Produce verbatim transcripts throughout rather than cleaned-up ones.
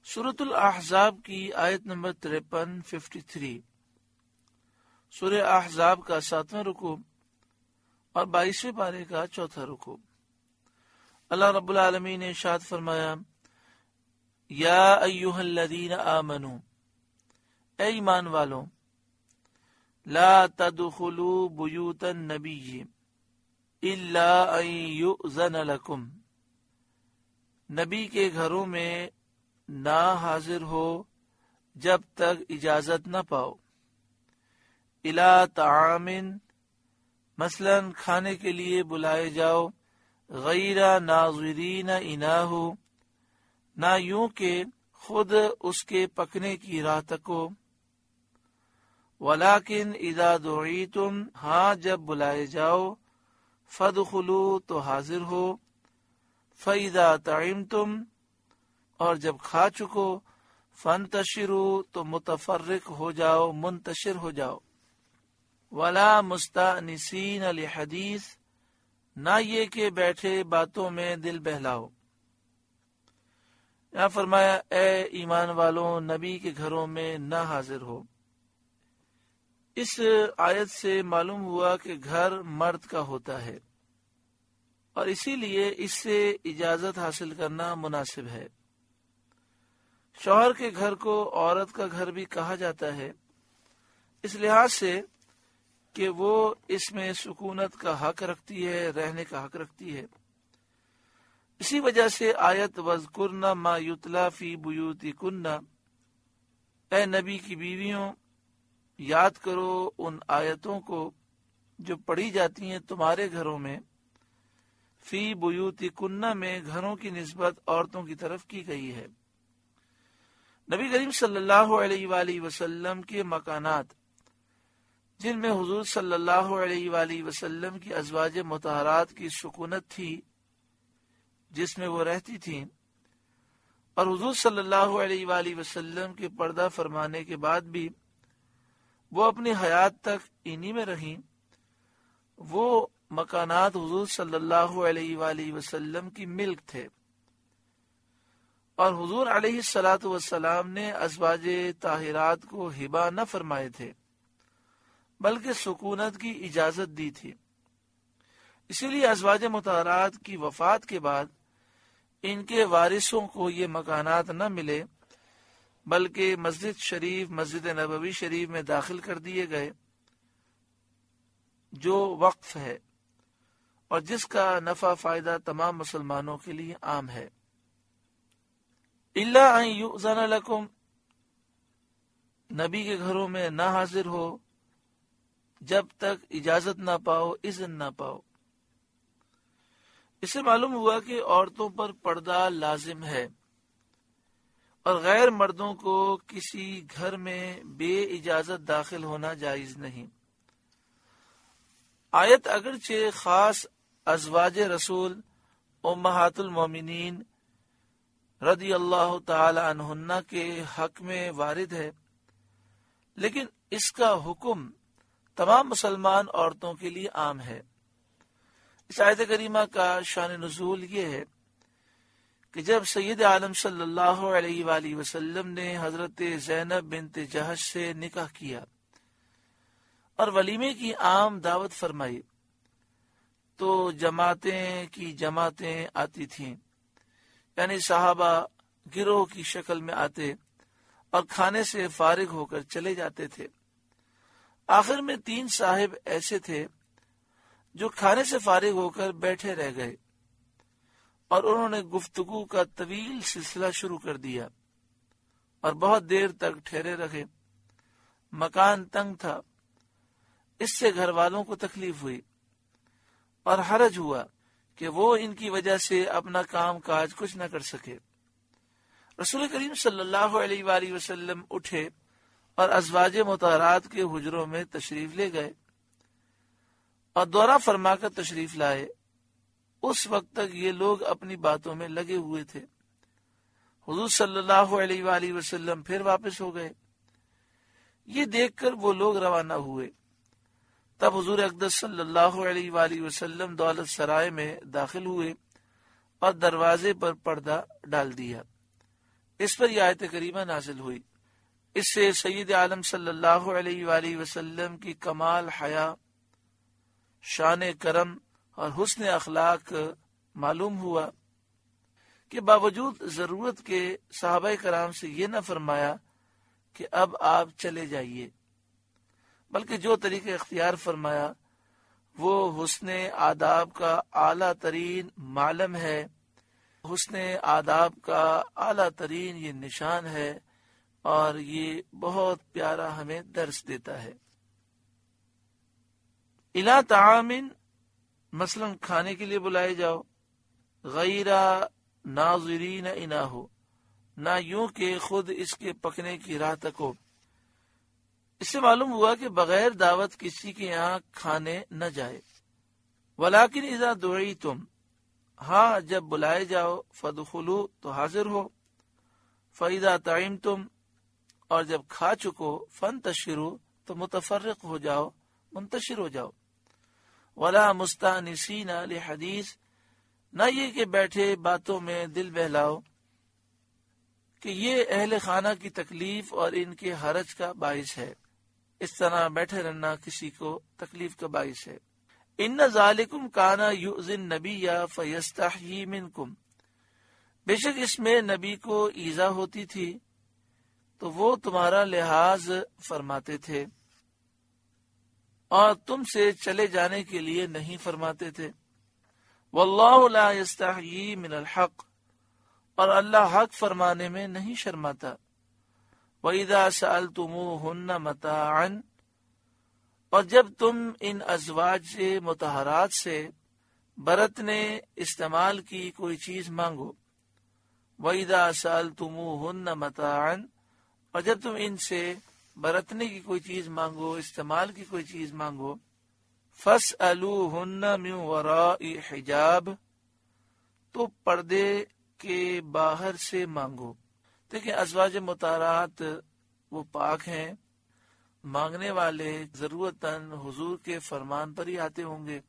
سورۃ الاحزاب کی آیت نمبر تریپن ففٹی تھری سورہ احزاب کا ساتواں رکوع اور بائیسویں پارے کا چوتھا رکوع۔ اللہ رب العالمین نے ارشاد فرمایا، یا ایھا الذین آمنوا، اے ایمان والو، لا تدخلوا بیوت النبی الا ان یؤذن لکم، نبی کے گھروں میں نہ حاضر ہو جب تک اجازت نہ پاؤ، الا طعام، مثلا کھانے کے لیے بلائے جاؤ، غیر ناظرین اناہ، نہ یوں کہ خود اس کے پکنے کی راہ تکو، ولیکن اذا دعیتم، ہاں جب بلائے جاؤ، فادخلوا تو حاضر ہو، فاذا طعمتم، اور جب کھا چکو، فانتشروا تو متفرق ہو جاؤ، منتشر ہو جاؤ، ولا مستأنسین لحدیث، نہ یہ کہ بیٹھے باتوں میں دل بہلاؤ۔ یہاں فرمایا اے ایمان والوں، نبی کے گھروں میں نہ حاضر ہو۔ اس آیت سے معلوم ہوا کہ گھر مرد کا ہوتا ہے اور اسی لیے اس سے اجازت حاصل کرنا مناسب ہے۔ شوہر کے گھر کو عورت کا گھر بھی کہا جاتا ہے، اس لحاظ سے کہ وہ اس میں سکونت کا حق رکھتی ہے، رہنے کا حق رکھتی ہے۔ اسی وجہ سے آیت وَاذْكُرْنَ مَا يُتْلَى فِي بُيُوتِكُنَّ، اے نبی کی بیویوں یاد کرو ان آیتوں کو جو پڑھی جاتی ہیں تمہارے گھروں میں، فی بیوتکن میں گھروں کی نسبت عورتوں کی طرف کی گئی ہے۔ نبی کریم صلی اللہ علیہ وآلہ وسلم کے مکانات جن میں حضور صلی اللہ علیہ وآلہ وسلم کی ازواج مطہرات کی سکونت تھی، جس میں وہ رہتی تھیں، اور حضور صلی اللہ علیہ وآلہ وسلم کے پردہ فرمانے کے بعد بھی وہ اپنی حیات تک انہی میں رہیں، وہ مکانات حضور صلی اللہ علیہ وآلہ وسلم کی ملک تھے، اور حضور علیہ الصلاۃ والسلام نے ازواج طاہرات کو ہبہ نہ فرمائے تھے بلکہ سکونت کی اجازت دی تھی۔ اسی لیے ازواج مطہرات کی وفات کے بعد ان کے وارثوں کو یہ مکانات نہ ملے بلکہ مسجد شریف، مسجد نبوی شریف میں داخل کر دیے گئے، جو وقف ہے اور جس کا نفع فائدہ تمام مسلمانوں کے لیے عام ہے۔ الا ان یؤذن لکم، نبی کے گھروں میں نہ حاضر ہو جب تک اجازت نہ پاؤ، اذن نہ پاؤ۔ اس سے معلوم ہوا کہ عورتوں پر پردہ لازم ہے اور غیر مردوں کو کسی گھر میں بے اجازت داخل ہونا جائز نہیں۔ آیت اگرچہ خاص ازواج رسول امہات المومنین رضی اللہ تعالی عنہن کے حق میں وارد ہے، لیکن اس کا حکم تمام مسلمان عورتوں کے لیے عام ہے۔ اس آیت کریمہ کا شان نزول یہ ہے کہ جب سید عالم صلی اللہ علیہ وآلہ وسلم نے حضرت زینب بنت جہش سے نکاح کیا اور ولیمے کی عام دعوت فرمائی تو جماعتیں کی جماعتیں آتی تھیں، یعنی صحابہ گروہ کی شکل میں آتے اور کھانے سے فارغ ہو کر چلے جاتے تھے۔ آخر میں تین صاحب ایسے تھے جو کھانے سے فارغ ہو کر بیٹھے رہ گئے اور انہوں نے گفتگو کا طویل سلسلہ شروع کر دیا اور بہت دیر تک ٹھہرے رہے۔ مکان تنگ تھا، اس سے گھر والوں کو تکلیف ہوئی اور حرج ہوا کہ وہ ان کی وجہ سے اپنا کام کاج کچھ نہ کر سکے۔ رسول کریم صلی اللہ علیہ وآلہ وسلم اٹھے اور ازواج مطہرات کے حجروں میں تشریف لے گئے اور دورہ فرما کر تشریف لائے۔ اس وقت تک یہ لوگ اپنی باتوں میں لگے ہوئے تھے۔ حضور صلی اللہ علیہ وآلہ وسلم پھر واپس ہو گئے۔ یہ دیکھ کر وہ لوگ روانہ ہوئے۔ تب حضور اقدس صلی اللہ علیہ وآلہ وسلم دولت سرائے میں داخل ہوئے اور دروازے پر پردہ ڈال دیا۔ اس پر یہ آیت کریمہ نازل ہوئی۔ اس سے سید عالم صلی اللہ علیہ وآلہ وسلم کی کمال حیا، شان کرم اور حسن اخلاق معلوم ہوا کہ باوجود ضرورت کے صحابہ کرام سے یہ نہ فرمایا کہ اب آپ چلے جائیے، بلکہ جو طریقہ اختیار فرمایا وہ حسن آداب کا اعلیٰ ترین معلم ہے، حسن آداب کا اعلیٰ ترین یہ نشان ہے، اور یہ بہت پیارا ہمیں درس دیتا ہے۔ الا طعام، مثلا کھانے کے لیے بلائے جاؤ، غیر ناظرین انہ، نہ یوں کہ خود اس کے پکنے کی راہ تک ہو۔ اس سے معلوم ہوا کہ بغیر دعوت کسی کے یہاں کھانے نہ جائے۔ ولیکن اذا دعیتم، ہاں جب بلائے جاؤ، فادخلوا، تو حاضر ہو، فاذا طعمتم، اور جب کھا چکو، فانتشروا، تو متفرق ہو جاؤ، منتشر ہو جاؤ۔ ولا مستانسین لحدیث، نہ یہ کہ بیٹھے باتوں میں دل بہلاؤ، کہ یہ اہل خانہ کی تکلیف اور ان کے حرج کا باعث ہے۔ اس طرح بیٹھے رہنا کسی کو تکلیف کا باعث ہے۔ ان ذالکم کان یؤذی النبی فیستحیی منکم، بے شک اس میں نبی کو ایذا ہوتی تھی تو وہ تمہارا لحاظ فرماتے تھے اور تم سے چلے جانے کے لیے نہیں فرماتے تھے۔ واللہ لا یستحیی من الحق، اور اللہ حق فرمانے میں نہیں شرماتا۔ وَإِذَا سَأَلْتُمُوهُنَّ مَتَاعًا، اور جب تم ان ازواج سے مطہرات سے برتنے استعمال کی کوئی چیز مانگو۔ وَإِذَا سَأَلْتُمُوهُنَّ مَتَاعًا، اور جب تم ان سے برتنے کی کوئی چیز مانگو، استعمال کی کوئی چیز مانگو، فَاسْأَلُوهُنَّ مِنْ وَرَاءِ حِجَاب، تو پردے کے باہر سے مانگو۔ دیکھیں ازواج مطہرات وہ پاک ہیں، مانگنے والے ضرورتاً حضور کے فرمان پر ہی آتے ہوں گے،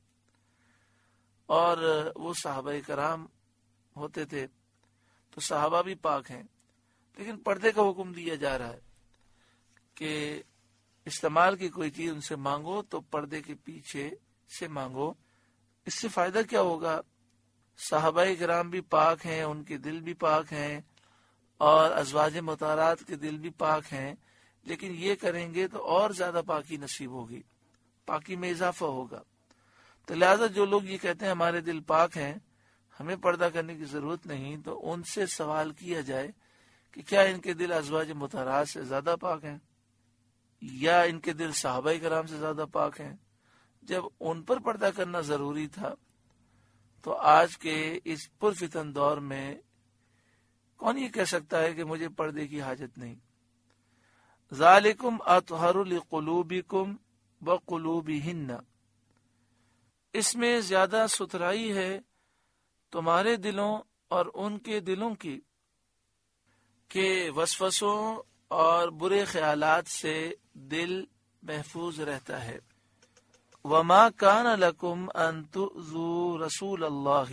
اور وہ صحابہ کرام ہوتے تھے، تو صحابہ بھی پاک ہیں، لیکن پردے کا حکم دیا جا رہا ہے کہ استعمال کی کوئی چیز ان سے مانگو تو پردے کے پیچھے سے مانگو۔ اس سے فائدہ کیا ہوگا؟ صحابہ کرام بھی پاک ہیں، ان کے دل بھی پاک ہیں، اور ازواج مطہرات کے دل بھی پاک ہیں، لیکن یہ کریں گے تو اور زیادہ پاکی نصیب ہوگی، پاکی میں اضافہ ہوگا۔ تو لہذا جو لوگ یہ کہتے ہیں ہمارے دل پاک ہیں، ہمیں پردہ کرنے کی ضرورت نہیں، تو ان سے سوال کیا جائے کہ کیا ان کے دل ازواج مطہرات سے زیادہ پاک ہیں، یا ان کے دل صحابہ کرام سے زیادہ پاک ہیں؟ جب ان پر پردہ کرنا ضروری تھا تو آج کے اس پرفتن دور میں کون یہ کہہ سکتا ہے کہ مجھے پردے کی حاجت نہیں؟ ذالکم اطہر لقلوبکم وقلوبہن، اس میں زیادہ ستھرائی ہے تمہارے دلوں اور ان کے دلوں کی، کہ وسوسوں اور برے خیالات سے دل محفوظ رہتا ہے۔ وما کان لکم ان تؤذوا رسول اللہ،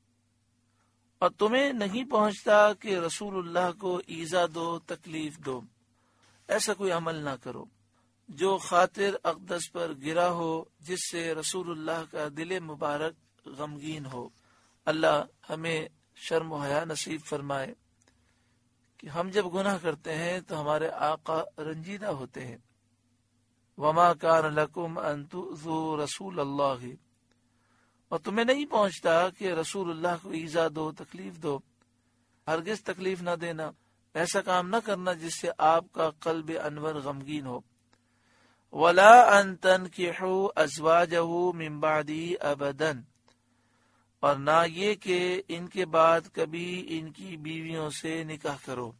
اور تمہیں نہیں پہنچتا کہ رسول اللہ کو ایذا دو، تکلیف دو، ایسا کوئی عمل نہ کرو جو خاطر اقدس پر گرا ہو، جس سے رسول اللہ کا دل مبارک غمگین ہو۔ اللہ ہمیں شرم و حیا نصیب فرمائے کہ ہم جب گناہ کرتے ہیں تو ہمارے آقا رنجیدہ ہوتے ہیں۔ وما کان لکم ان تؤذوا رسول اللہ، اور تمہیں نہیں پہنچتا کہ رسول اللہ کو ایذا دو، تکلیف دو، ہرگز تکلیف نہ دینا، ایسا کام نہ کرنا جس سے آپ کا قلب انور غمگین ہو۔ ولا ان تنکحوا ازواجہ من بعدہ ابدا، اور نہ یہ کہ ان کے بعد کبھی ان کی بیویوں سے نکاح کرو،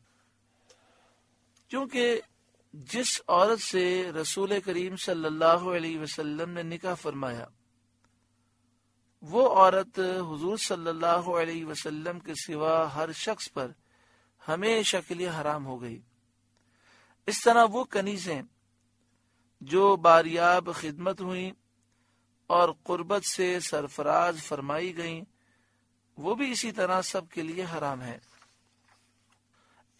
کیونکہ جس عورت سے رسول کریم صلی اللہ علیہ وسلم نے نکاح فرمایا وہ عورت حضور صلی اللہ علیہ وسلم کے سوا ہر شخص پر ہمیشہ کے لیے حرام ہو گئی۔ اس طرح وہ کنیزیں جو باریاب خدمت ہوئیں اور قربت سے سرفراز فرمائی گئیں، وہ بھی اسی طرح سب کے لیے حرام ہے۔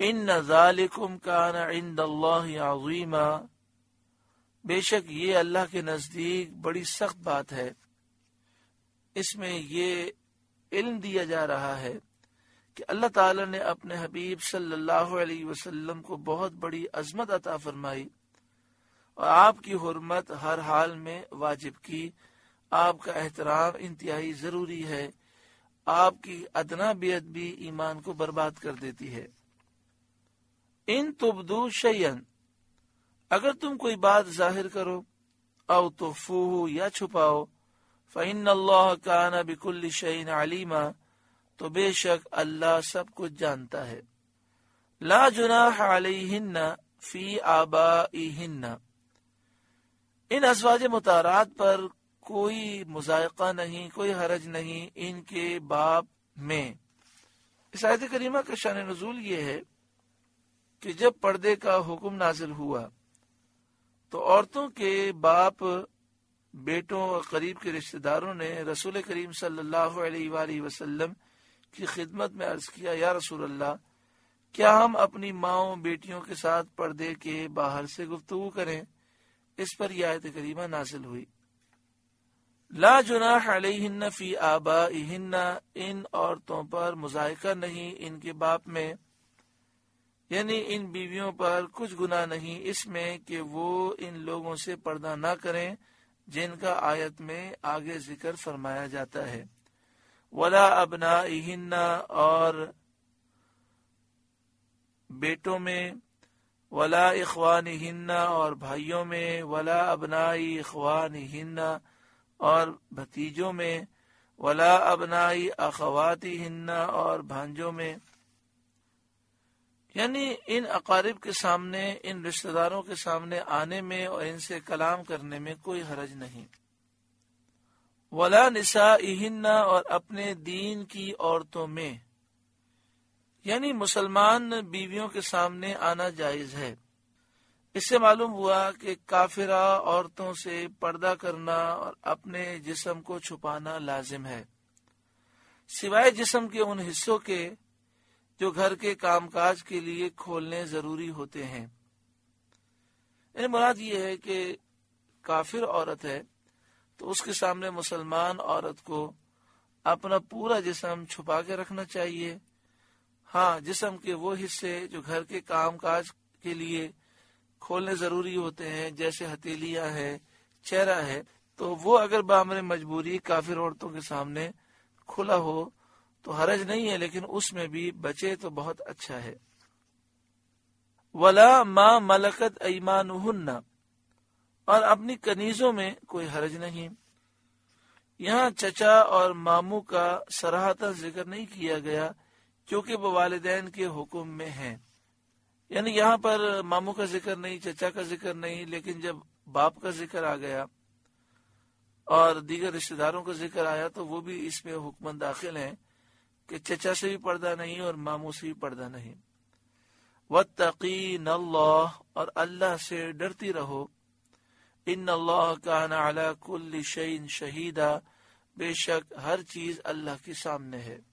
ان ذالکم کان عند اللہ عظیما، بے شک یہ اللہ کے نزدیک بڑی سخت بات ہے۔ اس میں یہ علم دیا جا رہا ہے کہ اللہ تعالی نے اپنے حبیب صلی اللہ علیہ وسلم کو بہت بڑی عظمت عطا فرمائی اور آپ کی حرمت ہر حال میں واجب کی۔ آپ کا احترام انتہائی ضروری ہے۔ آپ کی ادنا بیعت بھی ایمان کو برباد کر دیتی ہے۔ ان تبدو شیئن، اگر تم کوئی بات ظاہر کرو، او تخفوہ یا چھپاؤ، فإن اللہ کان بکل شیء علیما، تو بے شک اللہ سب کچھ جانتا ہے۔ لا جناح علیہن فی آبائہن، ان ازواج مطہرات پر کوئی مضائقہ نہیں، کوئی حرج نہیں ان کے باپ میں۔ اس آیت کریمہ کا شان نزول یہ ہے کہ جب پردے کا حکم نازل ہوا تو عورتوں کے باپ، بیٹوں اور قریب کے رشتہ داروں نے رسول کریم صلی اللہ علیہ وآلہ وسلم کی خدمت میں عرض کیا، یا رسول اللہ، کیا ہم اپنی ماؤں بیٹیوں کے ساتھ پردے کے باہر سے گفتگو کریں؟ اس پر یہ آیت کریمہ نازل ہوئی۔ لا جناح علیہن فی آبائہن، ان عورتوں پر مضائقہ نہیں ان کے باپ میں، یعنی ان بیویوں پر کچھ گناہ نہیں اس میں کہ وہ ان لوگوں سے پردہ نہ کریں جن کا آیت میں آگے ذکر فرمایا جاتا ہے۔ ولا ابنائہن، اور بیٹوں میں، ولا اخوانہن، اور بھائیوں میں، ولا ابنائی اخوانہن، اور بھتیجوں میں، ولا ابنائی اخواتہن، اور بھانجوں میں، یعنی ان اقارب کے سامنے، ان رشتہ داروں کے سامنے آنے میں اور ان سے کلام کرنے میں کوئی حرج نہیں۔ ولا نسائہن، اور اپنے دین کی عورتوں میں، یعنی مسلمان بیویوں کے سامنے آنا جائز ہے۔ اس سے معلوم ہوا کہ کافرہ عورتوں سے پردہ کرنا اور اپنے جسم کو چھپانا لازم ہے، سوائے جسم کے ان حصوں کے جو گھر کے کام کاج کے لیے کھولنے ضروری ہوتے ہیں۔ یعنی مراد یہ ہے کہ کافر عورت ہے تو اس کے سامنے مسلمان عورت کو اپنا پورا جسم چھپا کے رکھنا چاہیے۔ ہاں، جسم کے وہ حصے جو گھر کے کام کاج کے لیے کھولنے ضروری ہوتے ہیں، جیسے ہتھیلیاں ہے، چہرہ ہے، تو وہ اگر بامر مجبوری کافر عورتوں کے سامنے کھلا ہو تو حرج نہیں ہے، لیکن اس میں بھی بچے تو بہت اچھا ہے۔ ولا ما ملکت ایمانہن، اور اپنی کنیزوں میں کوئی حرج نہیں۔ یہاں چچا اور ماموں کا صراحتاً ذکر نہیں کیا گیا کیونکہ وہ والدین کے حکم میں ہیں، یعنی یہاں پر ماموں کا ذکر نہیں، چچا کا ذکر نہیں، لیکن جب باپ کا ذکر آ گیا اور دیگر رشتہ داروں کا ذکر آیا تو وہ بھی اس میں حکم داخل ہیں کہ چچا سے بھی پردہ نہیں اور ماموں سے بھی پردہ نہیں۔ واتقین اللہ، اور اللہ سے ڈرتی رہو۔ ان اللہ کان علی کل شیء شہیدا، بے شک ہر چیز اللہ کے سامنے ہے۔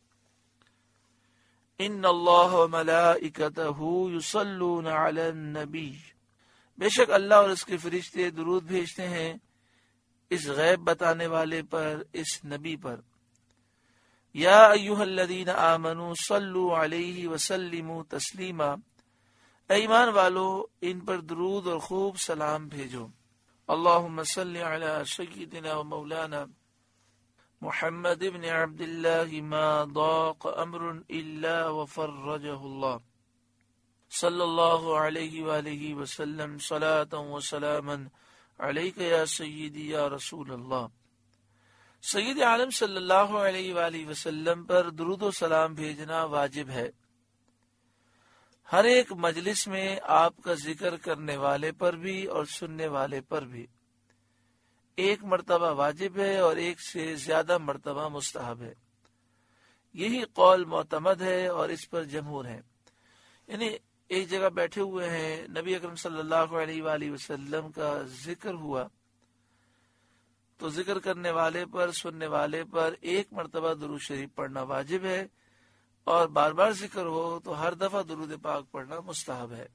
ان اللہ وملائکتہ یصلون علی النبی، بے شک اللہ اور اس کے فرشتے درود بھیجتے ہیں اس غیب بتانے والے پر، اس نبی پر۔ یا ایھا الذین آمنوا صلوا علیہ وسلموا تسلیما، اے ایمان والو ان پر درود اور خوب سلام بھیجو۔ اللہم صل علی سیدنا و مولانا محمد بن عبد اللہ ما ضاق امر الا وفرجہ اللہ، صلی اللہ علیہ وآلہ وسلم، صلاة و سلاما علیک یا سیدی یا رسول اللہ۔ سید عالم صلی اللہ علیہ وآلہ وسلم پر درود و سلام بھیجنا واجب ہے۔ ہر ایک مجلس میں آپ کا ذکر کرنے والے پر بھی اور سننے والے پر بھی ایک مرتبہ واجب ہے اور ایک سے زیادہ مرتبہ مستحب ہے۔ یہی قول معتمد ہے اور اس پر جمہور ہے۔ یعنی ایک جگہ بیٹھے ہوئے ہیں، نبی اکرم صلی اللہ علیہ وآلہ وسلم کا ذکر ہوا تو ذکر کرنے والے پر، سننے والے پر ایک مرتبہ درود شریف پڑھنا واجب ہے، اور بار بار ذکر ہو تو ہر دفعہ درود پاک پڑھنا مستحب ہے۔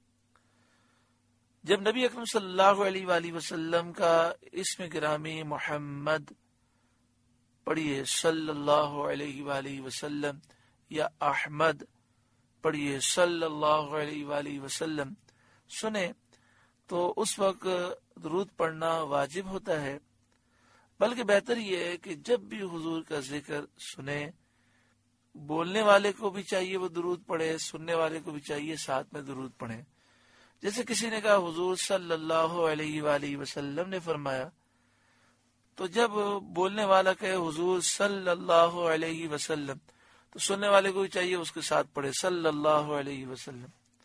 جب نبی اکرم صلی اللہ علیہ وآلہ وسلم کا اسم گرامی محمد پڑھیے صلی اللہ علیہ وآلہ وسلم یا احمد پڑھیے صلی اللہ علیہ وآلہ وسلم سنیں تو اس وقت درود پڑھنا واجب ہوتا ہے، بلکہ بہتر یہ ہے کہ جب بھی حضور کا ذکر سنیں، بولنے والے کو بھی چاہیے وہ درود پڑھے، سننے والے کو بھی چاہیے ساتھ میں درود پڑھے۔ جیسے کسی نے کہا حضور صلی اللہ علیہ وآلہ وسلم نے فرمایا، تو جب بولنے والا کہے حضور صلی اللہ علیہ وسلم تو سننے والے کو بھی چاہیے اس کے ساتھ پڑھے صلی اللہ علیہ وسلم۔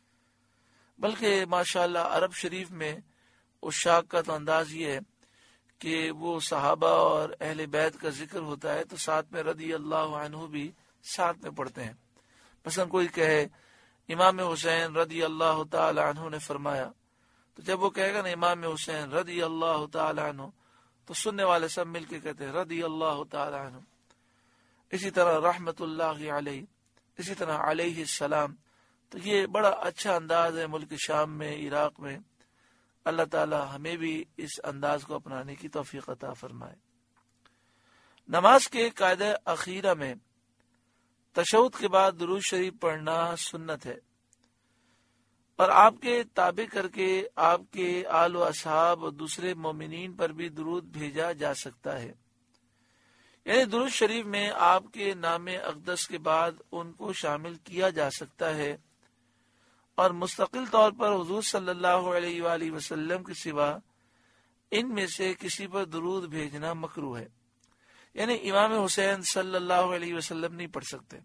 بلکہ ماشاءاللہ عرب شریف میں عشاق کا تو انداز یہ ہے کہ وہ صحابہ اور اہل بیت کا ذکر ہوتا ہے تو ساتھ میں رضی اللہ عنہ بھی ساتھ میں پڑھتے ہیں۔ مثلا کوئی کہے امام حسین رضی اللہ تعالی عنہ نے فرمایا، تو جب وہ کہے گا نا امام حسین رضی اللہ تعالی عنہ تو سننے والے سب مل کے کہتے ہیں رضی اللہ تعالی عنہ۔ اسی طرح رحمت اللہ علیہ، اسی طرح علیہ السلام۔ تو یہ بڑا اچھا انداز ہے ملک شام میں، عراق میں۔ اللہ تعالی ہمیں بھی اس انداز کو اپنانے کی توفیق عطا فرمائے۔ نماز کے قاعدہ اخیرہ میں تشہد کے بعد درود شریف پڑھنا سنت ہے، اور آپ کے تابع کر کے آپ کے آل و اصحاب اور دوسرے مومنین پر بھی درود بھیجا جا سکتا ہے۔ یعنی درود شریف میں آپ کے نام اقدس کے بعد ان کو شامل کیا جا سکتا ہے، اور مستقل طور پر حضور صلی اللہ علیہ وآلہ وسلم کے سوا ان میں سے کسی پر درود بھیجنا مکروہ ہے۔ یعنی امام حسین صلی اللہ علیہ وسلم نہیں پڑھ سکتے،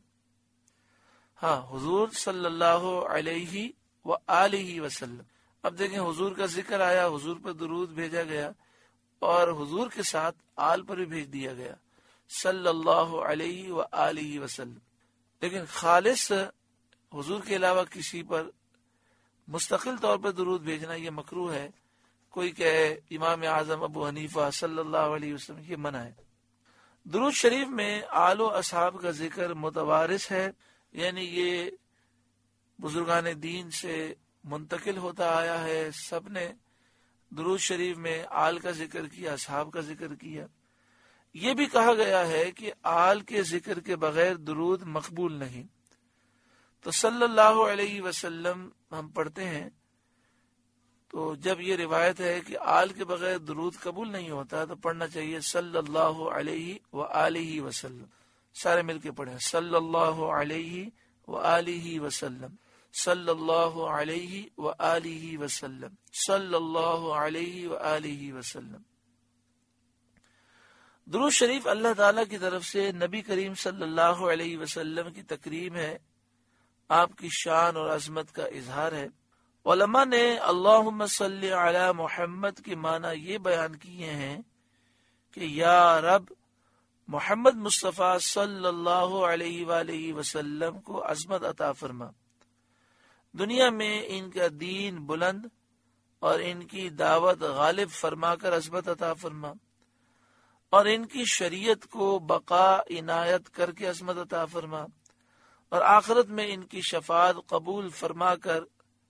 ہاں حضور صلی اللہ علیہ وآلہ وسلم۔ اب دیکھیں حضور کا ذکر آیا، حضور پر درود بھیجا گیا، اور حضور کے ساتھ آل پر بھی بھیج دیا گیا صلی اللہ علیہ وآلہ وسلم۔ لیکن خالص حضور کے علاوہ کسی پر مستقل طور پر درود بھیجنا یہ مکروہ ہے۔ کوئی کہے امام اعظم ابو حنیفہ صلی اللہ علیہ وسلم، یہ منع ہے۔ درود شریف میں آل و اصحاب کا ذکر متوارث ہے، یعنی یہ بزرگان دین سے منتقل ہوتا آیا ہے۔ سب نے درود شریف میں آل کا ذکر کیا، اصحاب کا ذکر کیا۔ یہ بھی کہا گیا ہے کہ آل کے ذکر کے بغیر درود مقبول نہیں۔ تو صلی اللہ علیہ وسلم ہم پڑھتے ہیں، تو جب یہ روایت ہے کہ آل کے بغیر درود قبول نہیں ہوتا تو پڑھنا چاہیے صلی اللہ علیہ وآلہ وسلم۔ سارے مل کے پڑھیں صلی اللہ علیہ وآلہ وسلم، صلی اللہ علیہ وآلہ وسلم، صلی اللہ علیہ وآلہ وسلم۔ درود شریف اللہ تعالیٰ کی طرف سے نبی کریم صلی اللہ علیہ وسلم کی تکریم ہے، آپ کی شان اور عظمت کا اظہار ہے۔ علماء نے اللہم صلی علی محمد کے معنی یہ بیان کیے ہیں کہ یا رب محمد مصطفیٰ صلی اللہ علیہ وآلہ وسلم کو عظمت عطا فرما، دنیا میں ان کا دین بلند اور ان کی دعوت غالب فرما کر عظمت عطا فرما، اور ان کی شریعت کو بقا عنایت کر کے عظمت عطا فرما، اور آخرت میں ان کی شفاعت قبول فرما کر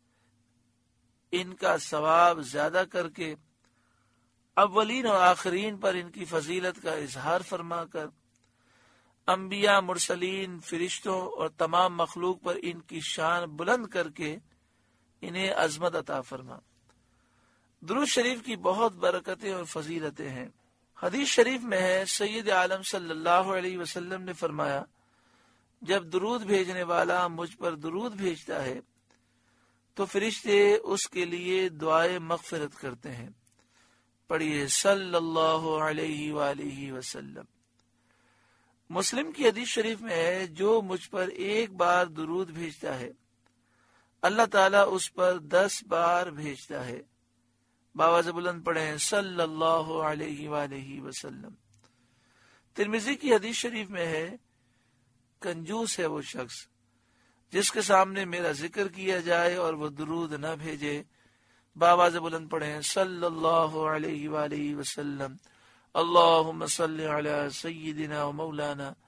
ان کا ثواب زیادہ کر کے اولین اور آخرین پر ان کی فضیلت کا اظہار فرما کر انبیاء، مرسلین، فرشتوں اور تمام مخلوق پر ان کی شان بلند کر کے انہیں عظمت عطا فرما۔ درود شریف کی بہت برکتیں اور فضیلتیں ہیں۔ حدیث شریف میں ہے سید عالم صلی اللہ علیہ وسلم نے فرمایا، جب درود بھیجنے والا مجھ پر درود بھیجتا ہے تو فرشتے اس کے لیے دعائے مغفرت کرتے ہیں۔ پڑھیے صلی اللہ علیہ وآلہ وسلم۔ مسلم کی حدیث شریف میں ہے جو مجھ پر ایک بار درود بھیجتا ہے اللہ تعالیٰ اس پر دس بار بھیجتا ہے۔ باواز بلند پڑھیں صلی اللہ علیہ وآلہ وسلم۔ ترمذی کی حدیث شریف میں ہے کنجوس ہے وہ شخص جس کے سامنے میرا ذکر کیا جائے اور وہ درود نہ بھیجے۔ باواز بلند پڑھیں صلی اللہ علیہ وآلہ وسلم۔ اللہم صلی علی سیدنا و مولانا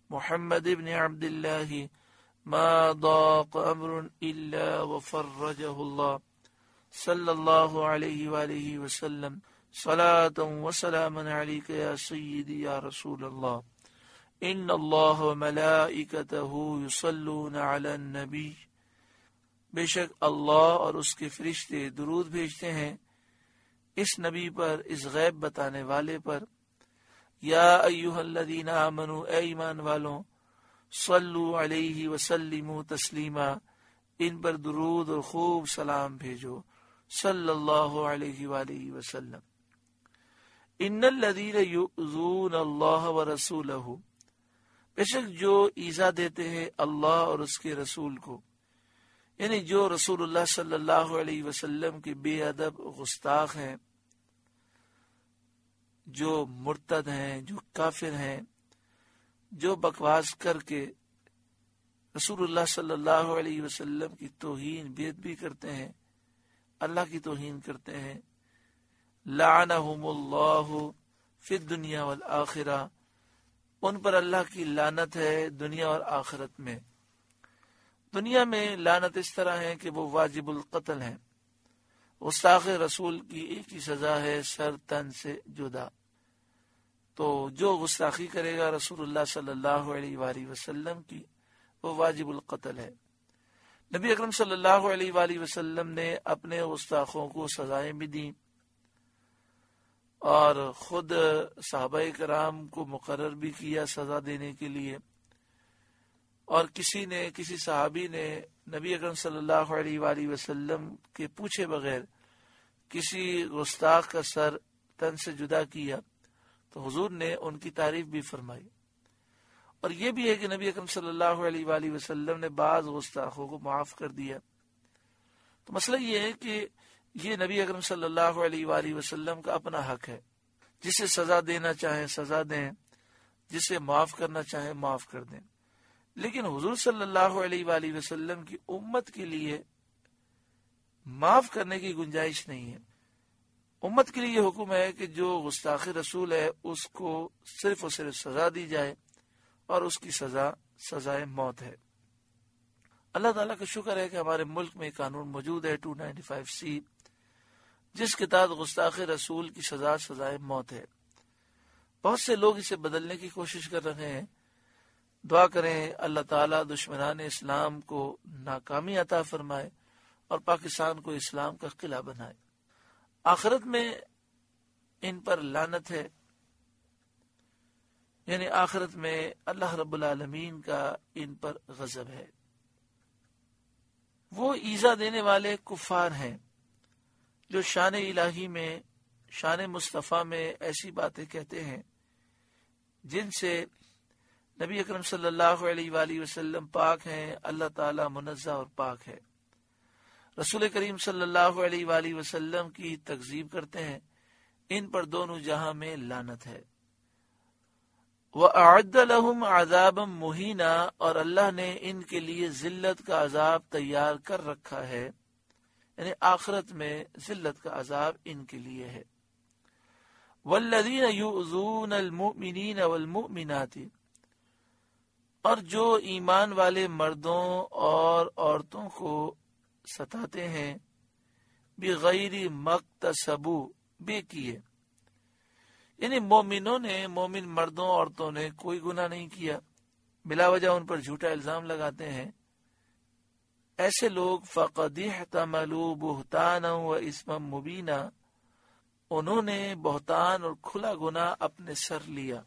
محمد ابن عبد اللہ ما ضاق امر الا وفرجہ اللہ صلی اللہ علیہ وآلہ وسلم صلاۃ وسلام علیک یا سیدی یا رسول اللہ ان اللہ وملائکتہ یصلون علی النبی، بے شک اللہ اور اس کے فرشتے درود بھیجتے ہیں اس نبی پر، اس غیب بتانے والے پر۔ یا ایہا الذین آمنوا، اے ایمان والوں، صلو علیہ وسلموا تسلیما، ان پر درود اور خوب سلام بھیجو، صلی اللہ علیہ وآلہ وسلم۔ ان الذین یؤذون اللہ ورسولہ، بے شک جو ایذا دیتے ہیں اللہ اور اس کے رسول کو، یعنی جو رسول اللہ صلی اللہ علیہ وسلم کے بے ادب گستاخ ہیں، جو مرتد ہیں، جو کافر ہیں، جو بکواس کر کے رسول اللہ صلی اللہ علیہ وسلم کی توہین بے ادبی کرتے ہیں، اللہ کی توہین کرتے ہیں، لعنہم اللہ فی الدنیا والآخرہ، ان پر اللہ کی لعنت ہے دنیا اور آخرت میں۔ دنیا میں لعنت اس طرح ہے کہ وہ واجب القتل ہیں، گستاخ رسول کی ایک ہی سزا ہے، سر تن سے جدا۔ تو جو گستاخی کرے گا رسول اللہ صلی اللہ علیہ وآلہ وسلم کی، وہ واجب القتل ہے۔ نبی اکرم صلی اللہ علیہ وآلہ وسلم نے اپنے گستاخوں کو سزائیں بھی دیں اور خود صحابہ کرام کو مقرر بھی کیا سزا دینے کے لیے، اور کسی نے کسی صحابی نے نبی اکرم صلی اللہ علیہ وآلہ وسلم کے پوچھے بغیر کسی گستاخ کا سر تن سے جدا کیا تو حضور نے ان کی تعریف بھی فرمائی۔ اور یہ بھی ہے کہ نبی اکرم صلی اللہ علیہ وآلہ وسلم نے بعض گستاخوں کو معاف کر دیا۔ تو مسئلہ یہ ہے کہ یہ نبی اکرم صلی اللہ علیہ وآلہ وسلم کا اپنا حق ہے، جسے سزا دینا چاہیں سزا دیں، جسے معاف کرنا چاہیں معاف کر دیں، لیکن حضور صلی اللہ علیہ وآلہ وسلم کی امت کے لیے معاف کرنے کی گنجائش نہیں ہے۔ امت کے لیے یہ حکم ہے کہ جو گستاخ رسول ہے اس کو صرف اور صرف سزا دی جائے، اور اس کی سزا سزائے موت ہے۔ اللہ تعالیٰ کا شکر ہے کہ ہمارے ملک میں قانون موجود ہے دو سو پچانوے سی، جس کے تحت گستاخ رسول کی سزا سزائے موت ہے۔ بہت سے لوگ اسے بدلنے کی کوشش کر رہے ہیں۔ دعا کریں اللہ تعالیٰ دشمنان اسلام کو ناکامی عطا فرمائے اور پاکستان کو اسلام کا قلعہ بنائے۔ آخرت میں ان پر لعنت ہے، یعنی آخرت میں اللہ رب العالمین کا ان پر غضب ہے۔ وہ ایذا دینے والے کفار ہیں جو شان الہی میں، شان مصطفیٰ میں ایسی باتیں کہتے ہیں جن سے نبی اکرم صلی اللہ علیہ وآلہ وسلم پاک ہیں، اللہ تعالی منزہ اور پاک ہے۔ رسول کریم صلی اللہ علیہ وآلہ وسلم کی تکذیب کرتے ہیں، ان پر دونوں جہاں میں لعنت ہے۔ وَأَعَدَّ لَهُمْ عَذَابًا مُهِينًا، اور اللہ نے ان کے لیے ذلت کا عذاب تیار کر رکھا ہے، یعنی آخرت میں ذلت کا عذاب ان کے لیے ہے۔ وَالَّذِينَ يُؤْذُونَ الْمُؤْمِنِينَ وَالْمُؤْمِنَاتِ، اور جو ایمان والے مردوں اور عورتوں کو ستاتے ہیں، بغیر مکتسبوا، بے کیے، یعنی مومنوں نے، مومن مردوں عورتوں نے کوئی گناہ نہیں کیا، بلا وجہ ان پر جھوٹا الزام لگاتے ہیں، ایسے لوگ فقد احتملوا بہتانا و اسما مبینا، انہوں نے بہتان اور کھلا گناہ اپنے سر لیا۔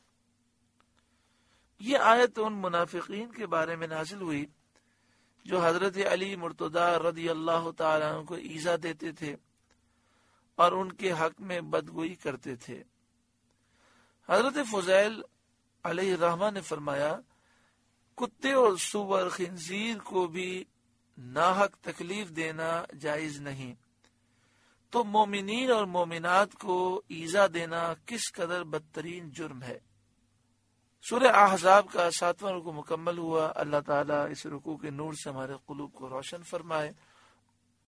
یہ آیت ان منافقین کے بارے میں نازل ہوئی جو حضرت علی مرتضی رضی اللہ تعالیٰ عنہ کو ایذا دیتے تھے اور ان کے حق میں بدگوئی کرتے تھے۔ حضرت فضیل علیہ الرحمہ نے فرمایا، کتے اور سور خنزیر کو بھی ناحق تکلیف دینا جائز نہیں، تو مومنین اور مومنات کو ایذا دینا کس قدر بدترین جرم ہے۔ سورہ احزاب کا ساتواں رکوع مکمل ہوا۔ اللہ تعالیٰ اس رکوع کے نور سے ہمارے قلوب کو روشن فرمائے۔